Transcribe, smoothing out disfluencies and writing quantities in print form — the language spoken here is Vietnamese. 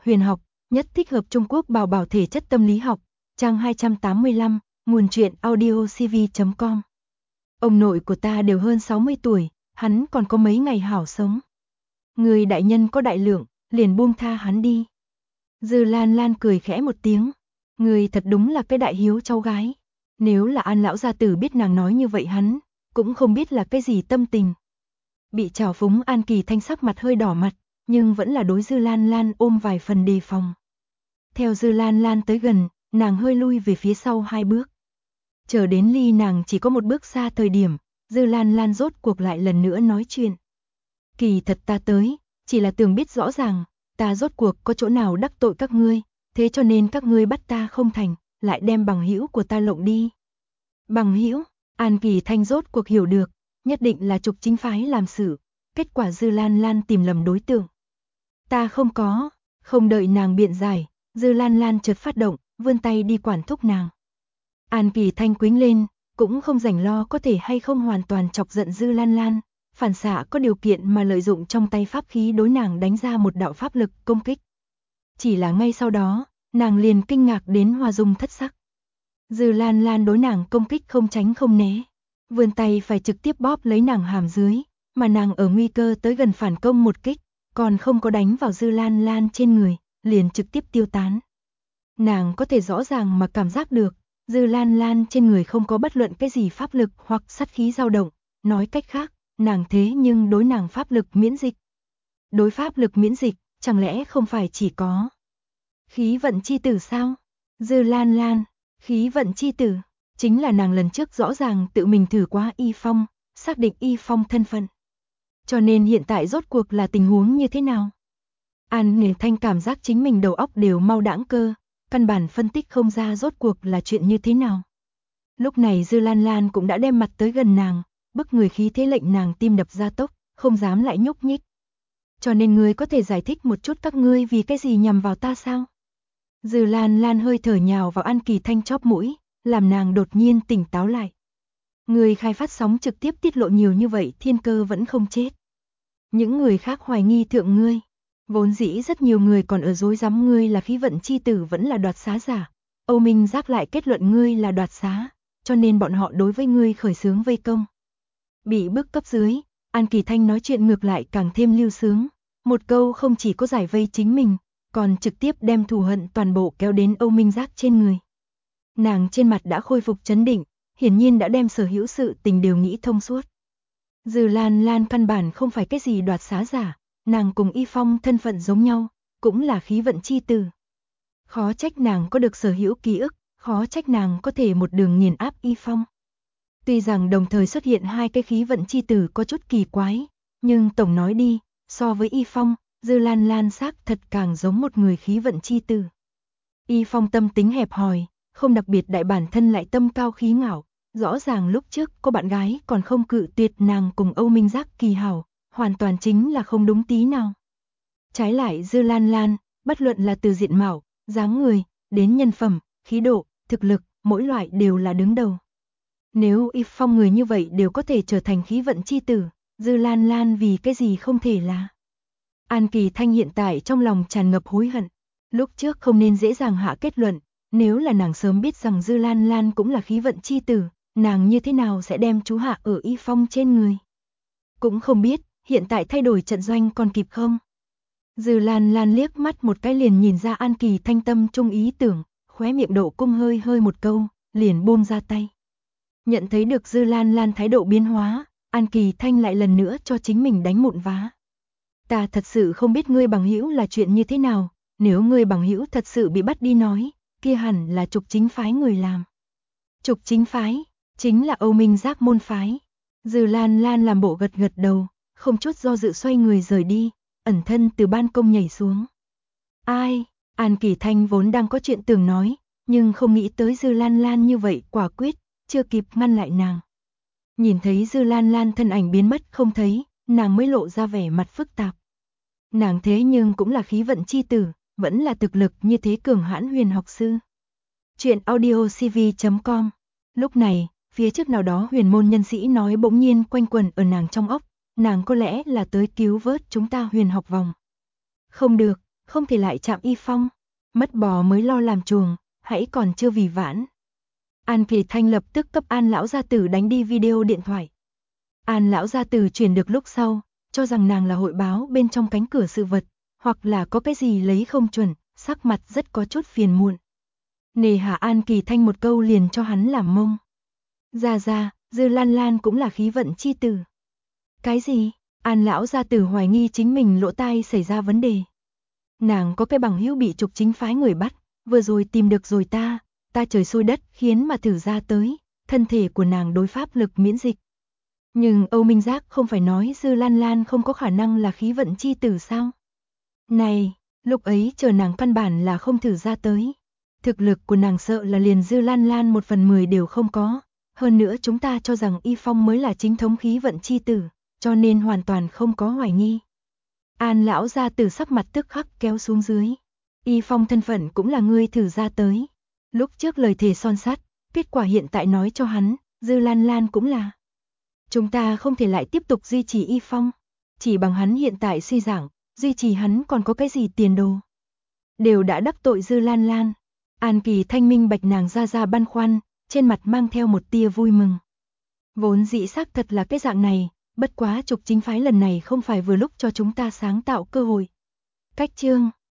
huyền học, nhất thích hợp Trung Quốc bảo bảo thể chất tâm lý học, trang 285, nguồn truyện audiocv.com. Ông nội của ta đều hơn 60 tuổi, hắn còn có mấy ngày hảo sống. Người đại nhân có đại lượng, liền buông tha hắn đi. Dư Lan Lan cười khẽ một tiếng, người thật đúng là cái đại hiếu cháu gái. Nếu là An lão gia tử biết nàng nói như vậy hắn, cũng không biết là cái gì tâm tình. Bị trào phúng An Kỳ Thanh sắc mặt hơi đỏ mặt, nhưng vẫn là đối Dư Lan Lan ôm vài phần đề phòng. Theo Dư Lan Lan tới gần, nàng hơi lui về phía sau 2 bước. Chờ đến ly nàng chỉ có 1 bước xa thời điểm, Dư Lan Lan rốt cuộc lại lần nữa nói chuyện. Kỳ thật ta tới, chỉ là tưởng biết rõ ràng, ta rốt cuộc có chỗ nào đắc tội các ngươi, thế cho nên các ngươi bắt ta không thành, lại đem bằng hữu của ta lộng đi. Bằng hữu? An Kỳ Thanh rốt cuộc hiểu được, nhất định là Trục Chính phái làm sự, kết quả Dư Lan Lan tìm lầm đối tượng. Ta không có, không đợi nàng biện giải, Dư Lan Lan chợt phát động, vươn tay đi quản thúc nàng. An Kỳ Thanh quĩnh lên, cũng không rảnh lo có thể hay không hoàn toàn chọc giận Dư Lan Lan, phản xạ có điều kiện mà lợi dụng trong tay pháp khí đối nàng đánh ra một đạo pháp lực công kích. Chỉ là ngay sau đó, nàng liền kinh ngạc đến hoa dung thất sắc. Dư Lan Lan đối nàng công kích không tránh không né, vươn tay phải trực tiếp bóp lấy nàng hàm dưới, mà nàng ở nguy cơ tới gần phản công một kích, còn không có đánh vào Dư Lan Lan trên người, liền trực tiếp tiêu tán. Nàng có thể rõ ràng mà cảm giác được, Dư Lan Lan trên người không có bất luận cái gì pháp lực hoặc sát khí dao động, nói cách khác, nàng thế nhưng đối nàng pháp lực miễn dịch. Đối pháp lực miễn dịch, chẳng lẽ không phải chỉ có khí vận chi tử sao? Dư Lan Lan, khí vận chi tử, chính là nàng lần trước rõ ràng tự mình thử qua Y Phong, xác định Y Phong thân phận. Cho nên hiện tại rốt cuộc là tình huống như thế nào? An Nghề Thanh cảm giác chính mình đầu óc đều mau đãng cơ, căn bản phân tích không ra rốt cuộc là chuyện như thế nào. Lúc này Dư Lan Lan cũng đã đem mặt tới gần nàng, bức người khí thế lệnh nàng tim đập gia tốc, không dám lại nhúc nhích. Cho nên ngươi có thể giải thích một chút các ngươi vì cái gì nhằm vào ta sao? Dư Lan Lan hơi thở nhào vào An Kỳ Thanh chóp mũi, làm nàng đột nhiên tỉnh táo lại. Người khai phát sóng trực tiếp tiết lộ nhiều như vậy thiên cơ vẫn không chết. Những người khác hoài nghi thượng ngươi. Vốn dĩ rất nhiều người còn ở dối rắm ngươi là khí vận chi tử vẫn là đoạt xá giả. Âu Minh Giác lại kết luận ngươi là đoạt xá, cho nên bọn họ đối với ngươi khởi xướng vây công. Bị bức cấp dưới, An Kỳ Thanh nói chuyện ngược lại càng thêm lưu sướng. Một câu không chỉ có giải vây chính mình, còn trực tiếp đem thù hận toàn bộ kéo đến Âu Minh Giác trên người. Nàng trên mặt đã khôi phục trấn định, hiển nhiên đã đem sở hữu sự tình đều nghĩ thông suốt. Dư Lan Lan căn bản không phải cái gì đoạt xá giả, nàng cùng Y Phong thân phận giống nhau, cũng là khí vận chi tử. Khó trách nàng có được sở hữu ký ức, khó trách nàng có thể một đường nghiền áp Y Phong. Tuy rằng đồng thời xuất hiện 2 cái khí vận chi tử có chút kỳ quái, nhưng tổng nói đi, so với Y Phong, Dư Lan Lan xác thật càng giống một người khí vận chi tử. Y Phong tâm tính hẹp hòi, không đặc biệt đại bản thân lại tâm cao khí ngạo, rõ ràng lúc trước có bạn gái còn không cự tuyệt nàng cùng Âu Minh Giác kỳ hảo, hoàn toàn chính là không đúng tí nào. Trái lại Dư Lan Lan, bất luận là từ diện mạo, dáng người, đến nhân phẩm, khí độ, thực lực, mỗi loại đều là đứng đầu. Nếu Y Phong người như vậy đều có thể trở thành khí vận chi tử, Dư Lan Lan vì cái gì không thể là. An Kỳ Thanh hiện tại trong lòng tràn ngập hối hận, lúc trước không nên dễ dàng hạ kết luận, nếu là nàng sớm biết rằng Dư Lan Lan cũng là khí vận chi tử, nàng như thế nào sẽ đem chú hạ ở Y Phong trên người. Cũng không biết, hiện tại thay đổi trận doanh còn kịp không? Dư Lan Lan liếc mắt một cái liền nhìn ra An Kỳ Thanh tâm trung ý tưởng, khóe miệng độ cung hơi hơi một câu, liền buông ra tay. Nhận thấy được Dư Lan Lan thái độ biến hóa, An Kỳ Thanh lại lần nữa cho chính mình đánh mụn vá. Ta thật sự không biết ngươi bằng hữu là chuyện như thế nào, nếu ngươi bằng hữu thật sự bị bắt đi nói, kia hẳn là Trục Chính phái người làm. Trục Chính phái, chính là Âu Minh Giác môn phái. Dư Lan Lan làm bộ gật gật đầu, không chút do dự xoay người rời đi, ẩn thân từ ban công nhảy xuống. Ai? An Kỳ Thanh vốn đang có chuyện tưởng nói, nhưng không nghĩ tới Dư Lan Lan như vậy quả quyết, chưa kịp ngăn lại nàng. Nhìn thấy Dư Lan Lan thân ảnh biến mất không thấy, nàng mới lộ ra vẻ mặt phức tạp. Nàng thế nhưng cũng là khí vận chi tử, vẫn là thực lực như thế cường hãn huyền học sư. Chuyện audiocv.com. Lúc này, phía trước nào đó huyền môn nhân sĩ nói bỗng nhiên quanh quẩn ở nàng trong óc, nàng có lẽ là tới cứu vớt chúng ta huyền học vòng. Không được, không thể lại chạm Y Phong. Mất bò mới lo làm chuồng, hãy còn chưa vì vãn. An Kỳ Thanh lập tức cấp An lão gia tử đánh đi video điện thoại. An lão gia tử chuyển được lúc sau, cho rằng nàng là hội báo bên trong cánh cửa sự vật, hoặc là có cái gì lấy không chuẩn, sắc mặt rất có chút phiền muộn. Nề hà An Kỳ Thanh một câu liền cho hắn làm mông. Ra, Dư Lan Lan cũng là khí vận chi tử. Cái gì? An lão gia tử hoài nghi chính mình lỗ tai xảy ra vấn đề. Nàng có cái bằng hữu bị trục chính phái người bắt, vừa rồi tìm được rồi ta trời xui đất khiến mà thử ra tới, thân thể của nàng đối pháp lực miễn dịch. Nhưng Âu Minh Giác không phải nói Dư Lan Lan không có khả năng là khí vận chi tử sao? Này, lúc ấy chờ nàng căn bản là không thử ra tới. Thực lực của nàng sợ là liền Dư Lan Lan 1/10 đều không có. Hơn nữa chúng ta cho rằng Y Phong mới là chính thống khí vận chi tử, cho nên hoàn toàn không có hoài nghi. An lão gia tử sắc mặt tức khắc kéo xuống dưới. Y Phong thân phận cũng là ngươi thử ra tới. Lúc trước lời thề son sắt, kết quả hiện tại nói cho hắn, Dư Lan Lan cũng là. Chúng ta không thể lại tiếp tục duy trì Y Phong. Chỉ bằng hắn hiện tại suy giảng, duy trì hắn còn có cái gì tiền đồ. Đều đã đắc tội Dư Lan Lan. An Kỳ Thanh minh bạch nàng ra băn khoăn, trên mặt mang theo một tia vui mừng. Vốn dĩ xác thật là cái dạng này, bất quá trục chính phái lần này không phải vừa lúc cho chúng ta sáng tạo cơ hội. Cách chương